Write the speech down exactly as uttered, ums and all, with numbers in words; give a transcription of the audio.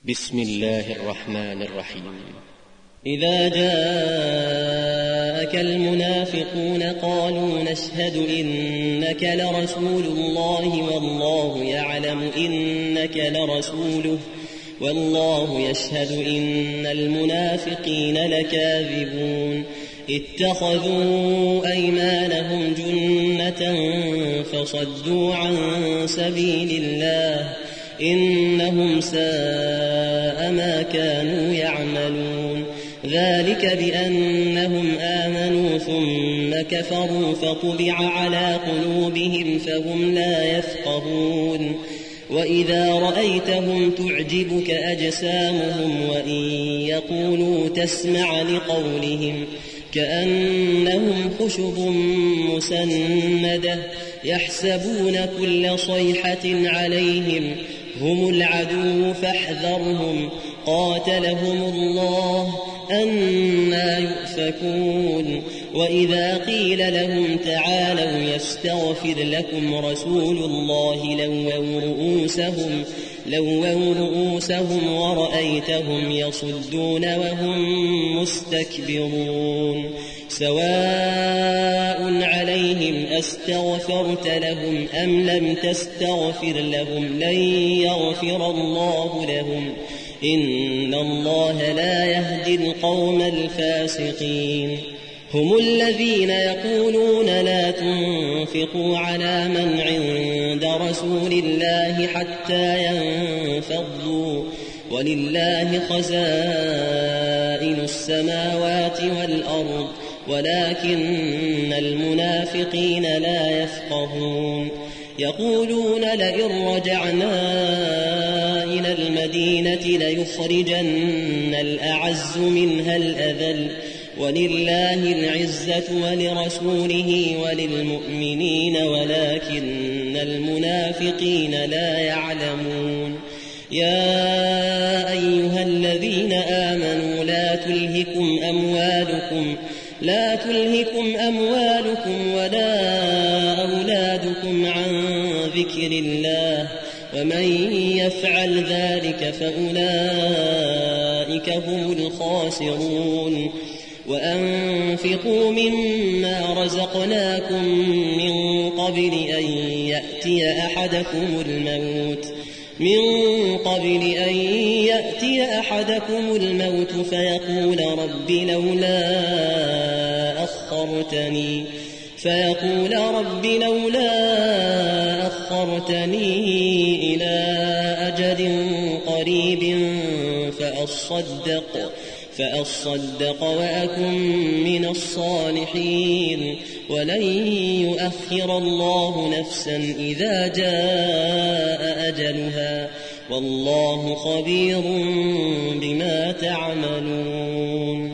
بسم الله الرحمن الرحيم. إذا جاءك المنافقون قالوا نشهد إنك لرسول الله والله يعلم إنك لرسوله والله يشهد إن المنافقين لكاذبون اتخذوا أيمانهم جنة فصدوا عن سبيل الله إنهم ساء ما كانوا يعملون ذلك بأنهم آمنوا ثم كفروا فطبع على قلوبهم فهم لا يفقهون وإذا رأيتهم تعجبك أجسامهم وإن يقولوا تسمع لقولهم كأنهم خشب مسندة يحسبون كل صيحة عليهم هم العدو فاحذرهم قاتلهم الله أنى يؤفكون وإذا قيل لهم تعالوا يستغفر لكم رسول الله لووا رؤوسهم لووا رؤوسهم ورأيتهم يصدون وهم مستكبرون سواء عليهم أستغفرت لهم أم لم تستغفر لهم لن يغفر الله لهم إن الله لا يهدي القوم الفاسقين هم الذين يقولون لا تنفقوا على من عند رسول الله حتى ينفضوا ولله خزائن السماوات والأرض ولكن المنافقين لا يفقهون يقولون لئن رجعنا إلى المدينة ليخرجن الأعز منها الأذل ولله العزة ولرسوله وللمؤمنين ولكن المنافقين لا يعلمون يا أيها الذين آمنوا لا تلهكم أموالكم لا تلهكم أموالكم ولا أولادكم عن ذكر الله ومن يفعل ذلك فأولئك هم الخاسرون وأنفقوا مما رزقناكم من قبل أن يأتي أحدكم الموت من قبل أن يأتي أحدكم الموت فيقول رب لولا أخرتني فيقول رب لولا أخرتني إلى أجل قريب فأصدق فأصدق وأكن من الصالحين ولن يؤخر الله نفسا إذا جاء أجلها والله خبير بما تعملون.